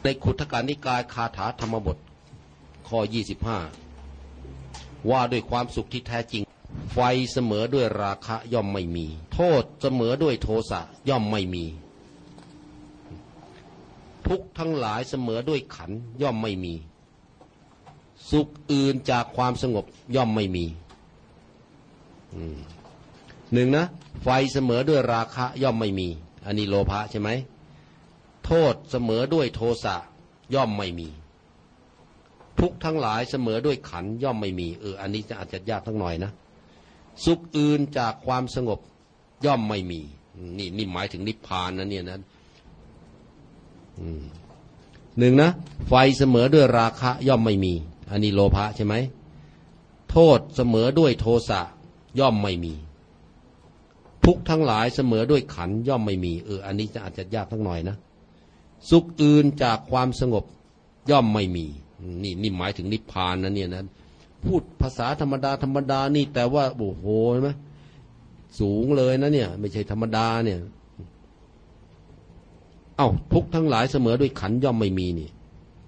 ในขุททกนิกายคาถาธรรมบทข้อ25ว่าด้วยความสุขที่แท้จริงไฟเสมอด้วยราคะย่อมไม่มีโทษเสมอด้วยโทสะย่อมไม่มีทุกข์ทั้งหลายเสมอด้วยขันธ์ย่อมไม่มีสุขอื่นจากความสงบย่อมไม่มีหนึ่งนะไฟเสมอด้วยราคะย่อมไม่มีอันนี้โลภะใช่ไหมโทษเสมอด้วยโทสะย่อมไม่มีทุกข์ทั้งหลายเสมอด้วยขันธ์ย่อมไม่มีอันนี้อาจจะยากทั้งหน่อยนะสุขอื่นจากความสงบย่อมไม่มีนี่หมายถึงนิพพานนะเนี่ยนะหนึ่งนะไฟเสมอด้วยราคะย่อมไม่มีอันนี้โลภะใช่ไหมโทษเสมอด้วยโทสะย่อมไม่มีทุกข์ทั้งหลายเสมอด้วยขันธ์ย่อมไม่มีอันนี้อาจจะยากทั้งหน่อยนะสุขอื่นจากความสงบย่อมไม่มีนี่หมายถึงนิพพานนะเนี่ยนะพูดภาษาธรรมดานี่แต่ว่าโอ้โหเห็นไหมสูงเลยนะเนี่ยไม่ใช่ธรรมดาเนี่ยทุกทั้งหลายเสมอด้วยขันธ์ย่อมไม่มีนี่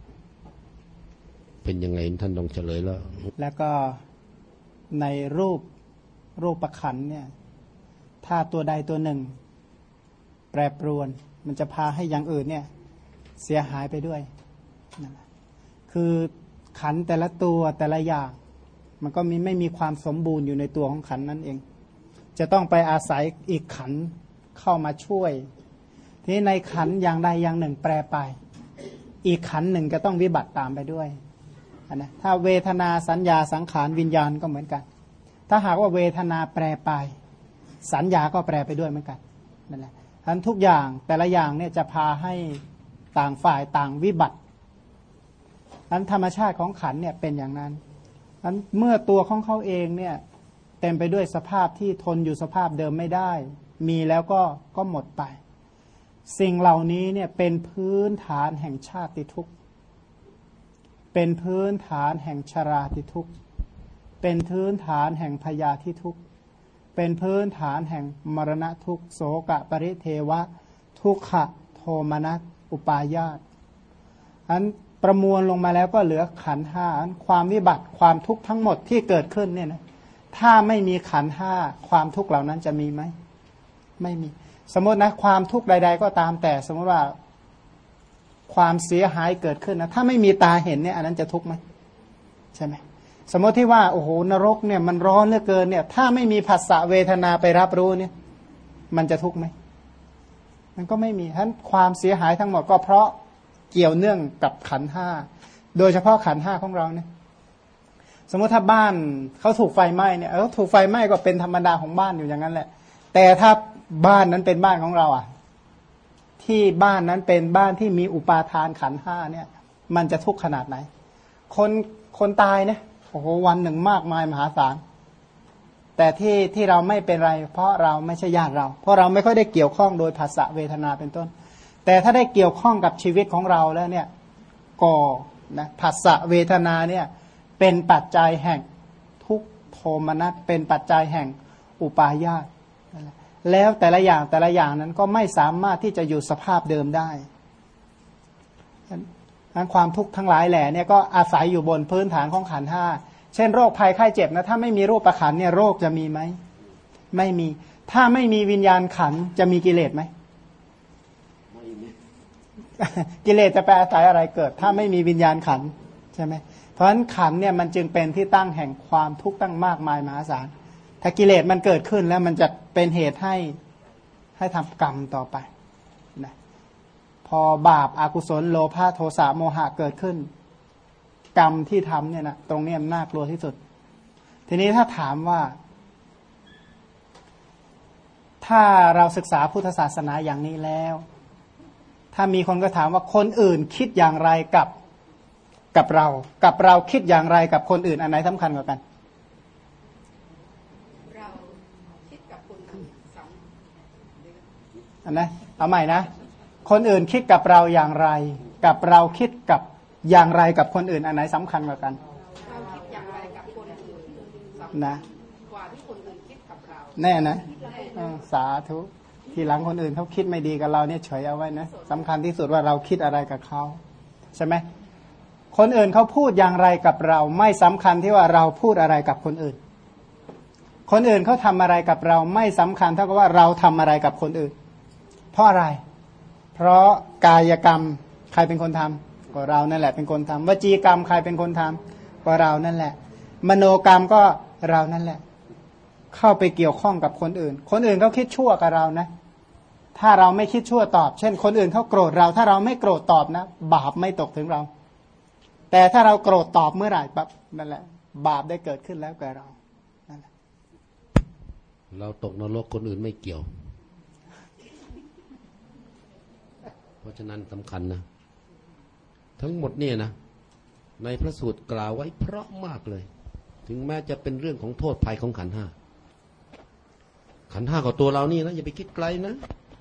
เป็นยังไงท่านต้องเฉลยแล้วก็ในรูปขันธ์เนี่ยถ้าตัวใดตัวหนึ่งแปรปรวนมันจะพาให้อย่างอื่นเนี่ยเสียหายไปด้วยคือขันธ์แต่ละตัวแต่ละอย่างมันก็ไม่มีความสมบูรณ์อยู่ในตัวของขันธ์นั่นเองจะต้องไปอาศัยอีกขันธ์เข้ามาช่วยทีนี้ในขันธ์อย่างใดอย่างหนึ่งแปรไปอีกขันธ์หนึ่งก็ต้องวิบัติตามไปด้วยนะถ้าเวทนาสัญญาสังขารวิญญาณก็เหมือนกันถ้าหากว่าเวทนาแปรไปสัญญาก็แปรไปด้วยเหมือนกันนั่นแหละทั้งทุกอย่างแต่ละอย่างเนี่ยจะพาให้ต่างฝ่ายต่างวิบัตินั้นธรรมชาติของขันธ์เนี่ยเป็นอย่างนั้นนั้นเมื่อตัวของเขาเองเนี่ยเต็มไปด้วยสภาพที่ทนอยู่สภาพเดิมไม่ได้มีแล้วก็หมดไปสิ่งเหล่านี้เนี่ยเป็นพื้นฐานแห่งชาติทุกข์เป็นพื้นฐานแห่งชราทุกข์เป็นพื้นฐานแห่งพยาธิทุกข์เป็นพื้นฐานแห่งมรณะทุกข์โสกะปริเทวะทุกขะโทมนัสอุปาญาตอันประมวลลงมาแล้วก็เหลือขันธ์ห้าความวิบัติความทุกข์ทั้งหมดที่เกิดขึ้นเนี่ยนะถ้าไม่มีขันธ์ห้าความทุกข์เหล่านั้นจะมีไหมไม่มีสมมตินะความทุกข์ใดๆก็ตามแต่สมมติว่าความเสียหายเกิดขึ้นนะถ้าไม่มีตาเห็นเนี่ยอันนั้นจะทุกข์ไหมใช่ไหมสมมติที่ว่าโอ้โหนรกเนี่ยมันร้อนเหลือเกินเนี่ยถ้าไม่มีผัสสะเวทนาไปรับรู้เนี่ยมันจะทุกข์ไหมมันก็ไม่มีฉะนั้นความเสียหายทั้งหมดก็เพราะเกี่ยวเนื่องกับขันธ์ห้าโดยเฉพาะขันธ์ห้าของเราเนี่ยสมมติถ้าบ้านเขาถูกไฟไหม้เนี่ยถูกไฟไหม้ก็เป็นธรรมดาของบ้านอยู่อย่างนั้นแหละแต่ถ้าบ้านนั้นเป็นบ้านของเราที่บ้านนั้นเป็นบ้านที่มีอุปาทานขันธ์ห้าเนี่ยมันจะทุกข์ขนาดไหนคนตายเนี่ยโอ้โหวันหนึ่งมากมายมหาศาลแต่ที่เราไม่เป็นไรเพราะเราไม่ใช่ญาติเราเพราะเราไม่ค่อยได้เกี่ยวข้องโดยภาษาเวทนาเป็นต้นแต่ถ้าได้เกี่ยวข้องกับชีวิตของเราแล้วเนี่ยก็นะภาษาเวทนาเนี่ยเป็นปัจจัยแห่งทุกโทมนัสเป็นปัจจัยแห่งอุปาญาตแล้วแต่ละอย่างนั้นก็ไม่สามารถที่จะอยู่สภาพเดิมได้ทั้งความทุกข์ทั้งหลายแหล่เนี่ยก็อาศัยอยู่บนพื้นฐานของขันธ์ห้าเช่นโรคภัยไข้เจ็บนะถ้าไม่มีรูปขันธ์เนี่ยโรคจะมีไหมไม่มีถ้าไม่มีวิญญาณขันธ์จะมีกิเลสไหมไม่มีกิเลสจะไปอาศัยอะไรเกิดถ้าไม่มีวิญญาณขันธ์ใช่ไหมเพราะฉะนั้นขันธ์เนี่ยมันจึงเป็นที่ตั้งแห่งความทุกข์ตั้งมากมายมหาศาลถ้ากิเลสมันเกิดขึ้นแล้วมันจะเป็นเหตุให้ทำกรรมต่อไปนะพอบาปอากุศลโลภะโทสะโมหะเกิดขึ้นกรรมที่ทำเนี่ยนะตรงนี้มันน่ากลัวที่สุดทีนี้ถ้าถามว่าถ้าเราศึกษาพุทธศาสนาอย่างนี้แล้วถ้ามีคนก็ถามว่าคนอื่นคิดอย่างไรกับเราคิดอย่างไรกับคนอื่นอันไหนสำคัญกว่ากันนะเอาใหม่นะคนอื่นคิดกับเราอย่างไรกับเราคิดกับอย่างไรกับคนอื่นอันไหนสำคัญกว่ากันเราคิดอย่างไรกับคนอื่นนะกว่าที่คนอื่นคิดกับเราแน่นะสาธุทีหลังคนอื่นเขาคิดไม่ดีกับเราเนี่ยเฉยเอาไว้นะสำคัญที่สุดว่าเราคิดอะไรกับเขาใช่ไหมคนอื่นเขาพูดอย่างไรกับเราไม่สำคัญที่ว่าเราพูดอะไรกับคนอื่นคนอื่นเขาทำอะไรกับเราไม่สำคัญเท่ากับว่าเราทำอะไรกับคนอื่นเพราะอะไรเพราะกายกรรมใครเป็นคนทำก็เรานั่นแหละเป็นคนทำวจีกรรมใครเป็นคนทำก็เรานั่นแหละมโนกรรมก็เรานั่นแหละเข้าไปเกี่ยวข้องกับคนอื่นคนอื่นเขาคิดชั่วกับเรานะถ้าเราไม่คิดชั่วตอบเช่นคนอื่นเขาโกรธเราถ้าเราไม่โกรธตอบนะบาปไม่ตกถึงเราแต่ถ้าเราโกรธตอบเมื่อไหร่ปั๊บนั่นแหละบาปได้เกิดขึ้นแล้วแก่เรานั่นแหละเราตกนรกคนอื่นไม่เกี่ยวเพราะฉะนั้นสำคัญนะทั้งหมดเนี่ยนะในพระสูตรกล่าวไว้เพราะมากเลยถึงแม้จะเป็นเรื่องของโทษภัยของขันธ์ห้าขันธ์ห้ากับตัวเรานี่นะอย่าไปคิดไกลนะ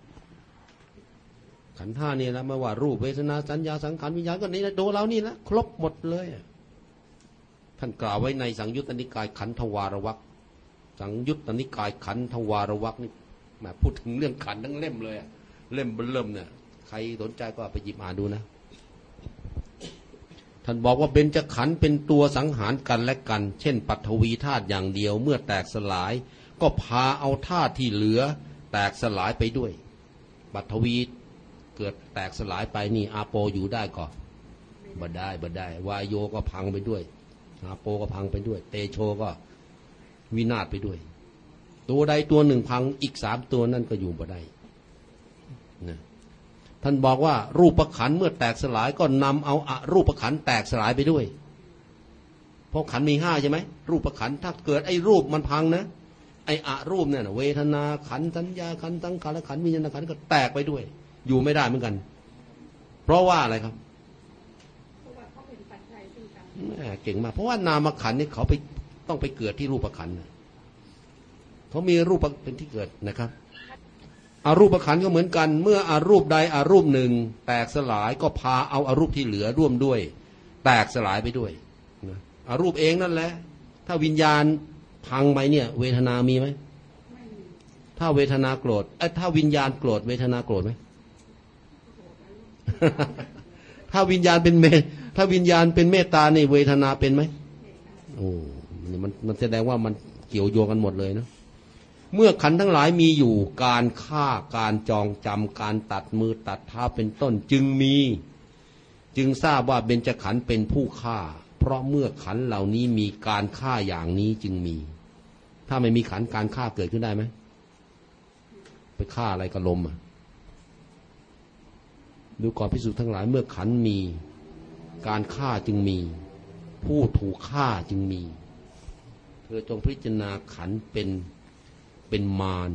ขันธ์ห้านี่นะไม่ว่ารูปเวทนาสัญญาสังขารวิญญาณก็นี่นะตัวเรานี่นะครบหมดเลยท่านกล่าวไว้ในสังยุตตนิกายขันธวารวรรคสังยุตตนิกายขันธวารวรรคนี่แหมพูดถึงเรื่องขันธ์ทั้งเล่มเลยเล่มเบิ่มเนี่ยใครสนใจก็ไปหยิบอ่านดูนะท่านบอกว่าเบญจขันธ์เป็นตัวสังหารกันและกันเช่นปฐวีธาตุอย่างเดียวเมื่อแตกสลายก็พาเอาธาตุที่เหลือแตกสลายไปด้วยปฐวีเกิดแตกสลายไปนี่อาโปอยู่ได้ก่อนบ่ได้วายโยก็พังไปด้วยอาโปก็พังไปด้วยเตโชก็วินาศไปด้วยตัวใดตัวหนึ่งพังอีก3ตัวนั่นก็อยู่บ่ได้นะท่านบอกว่ารูปขันธ์เมื่อแตกสลายก็นำเอาอรูปขันธ์แตกสลายไปด้วยเพราะขันธ์มี5ใช่ไหมรูปขันธ์ถ้าเกิดไอ้รูปมันพังนะไอ้อรูปเนี่ยเวทนาขันธ์สัญญาขันธ์สังขารขันธ์วิญญาณขันธ์ก็แตกไปด้วยอยู่ไม่ได้เหมือนกันเพราะว่าอะไรครับเก่งมากเพราะว่านามขันธ์นี่เขาไปต้องไปเกิดที่รูปขันธ์เขามีรูปเป็นที่เกิดนะครับอรูปขันธ์ก็เหมือนกันเมื่ออรูปใดอรูปหนึ่งแตกสลายก็พาเอาอรูปที่เหลือร่วมด้วยแตกสลายไปด้วยอรูปเองนั่นแหละถ้าวิญญาณพังไปเนี่ยเวทนามีไหมถ้าเวทนาโกรธถ้าวิญญาณโกรธเวทนาโกรธไหม ถ้าวิญญาณเป็นถ้าวิญญาณเป็นเมตตานี่เวทนาเป็นไหมโอ้มันแสดงว่ามันเกี่ยวโยงกันหมดเลยนะเมื่อขันธ์ทั้งหลายมีอยู่การฆ่าการจองจำการตัดมือตัดเท้าเป็นต้นจึงทราบว่าเบญจขันธ์เป็นผู้ฆ่าเพราะเมื่อขันธ์เหล่านี้มีการฆ่าอย่างนี้จึงมีถ้าไม่มีขันธ์การฆ่าเกิดขึ้นได้ไหมไปฆ่าอะไรกับลมดูก่อนภิกษุทั้งหลายเมื่อขันธ์มีการฆ่าจึงมีผู้ถูกฆ่าจึงมีเธอจงพิจารณาขันธ์เป็นมาร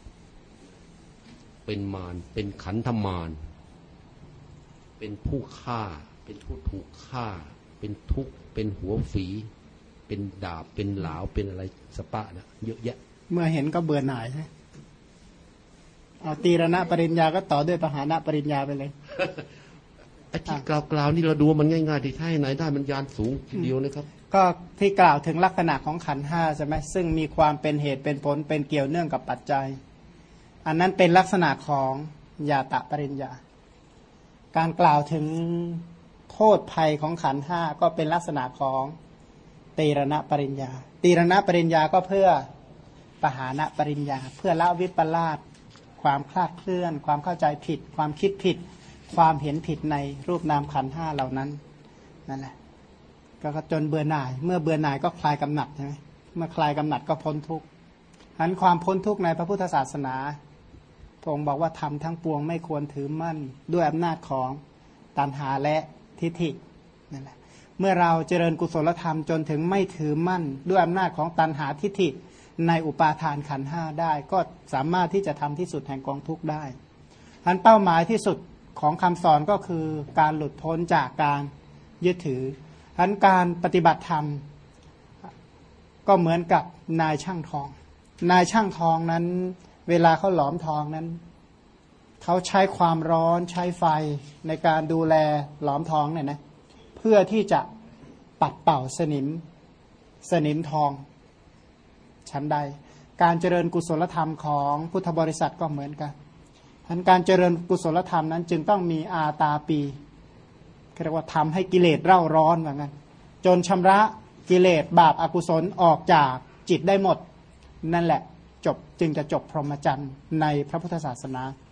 เป็นขันธมารเป็นผู้ฆ่าเป็นผู้ถูกฆ่าเป็นทุกข์เป็นหัวฝีเป็นดาบเป็นหลาวเป็นอะไรสปะนะเยอะแยะเมื่อเห็นก็เบื่อหน่ายใช่เอาตีรณะปริญญาก็ต่อด้วยปหานะปริญญาไปเลยไอ้ที่กล่าวนี่เราดูมันง่ายๆที่ท่าไหนได้มันยานสูงทีเดียวนะครับก็ที่กล่าวถึงลักษณะของขันธ์ห้าใช่ไหมซึ่งมีความเป็นเหตุเป็นผลเป็นเกี่ยวเนื่องกับปัจจัยอันนั้นเป็นลักษณะของญาตะปริญญาการกล่าวถึงโทษภัยของขันธ์ห้าก็เป็นลักษณะของตีรณะปริญญาตีรณะปริญญาก็เพื่อปหานะปริญญาเพื่อละวิปลาสความคลาดเคลื่อนความเข้าใจผิดความคิดผิดความเห็นผิดในรูปนามขันธ์ห้าเหล่านั้นนั่นแหละก็จนเบื่อหน่ายเมื่อเบื่อหน่ายก็คลายกำหนัดใช่ไหมเมื่อคลายกำหนัดก็พ้นทุกข์ฉะนั้นความพ้นทุกข์ในพระพุทธศาสนาพระองค์บอกว่าทำทั้งปวงไม่ควรถือมั่นด้วยอำนาจของตัณหาและทิฏฐินั่นแหละเมื่อเราเจริญกุศลธรรมจนถึงไม่ถือมั่นด้วยอำนาจของตัณหาทิฏฐิในอุปาทานขันธ์ห้าได้ก็สามารถที่จะทำที่สุดแห่งกองทุกข์ได้อันเป้าหมายที่สุดของคำสอนก็คือการหลุดพ้นจากการยึดถืออันการปฏิบัติธรรมก็เหมือนกับนายช่างทองนั้นเวลาเขาหลอมทองนั้นเขาใช้ความร้อนใช้ไฟในการดูแลหลอมทองเนี่ยนะเพื่อที่จะปัดเป่าสนิมทองชั้นใดการเจริญกุศลธรรมของพุทธบริษัทก็เหมือนกันการเจริญกุศลธรรมนั้นจึงต้องมีอาตาปีเรียกว่าทำให้กิเลสเร่าร้อนว่างั้นจนชำระกิเลสบาปอกุศลออกจากจิตได้หมดนั่นแหละจบจึงจะจบพรหมจรรย์ในพระพุทธศาสนา